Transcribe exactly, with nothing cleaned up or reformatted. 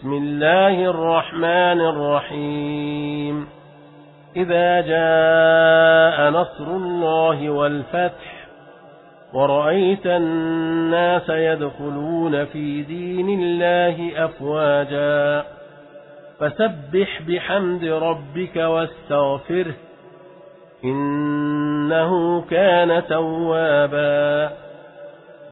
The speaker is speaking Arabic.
بسم الله الرحمن الرحيم إذا جاء نصر الله والفتح ورأيت الناس يدخلون في دين الله أفواجا فسبح بحمد ربك واستغفره إنه كان توابا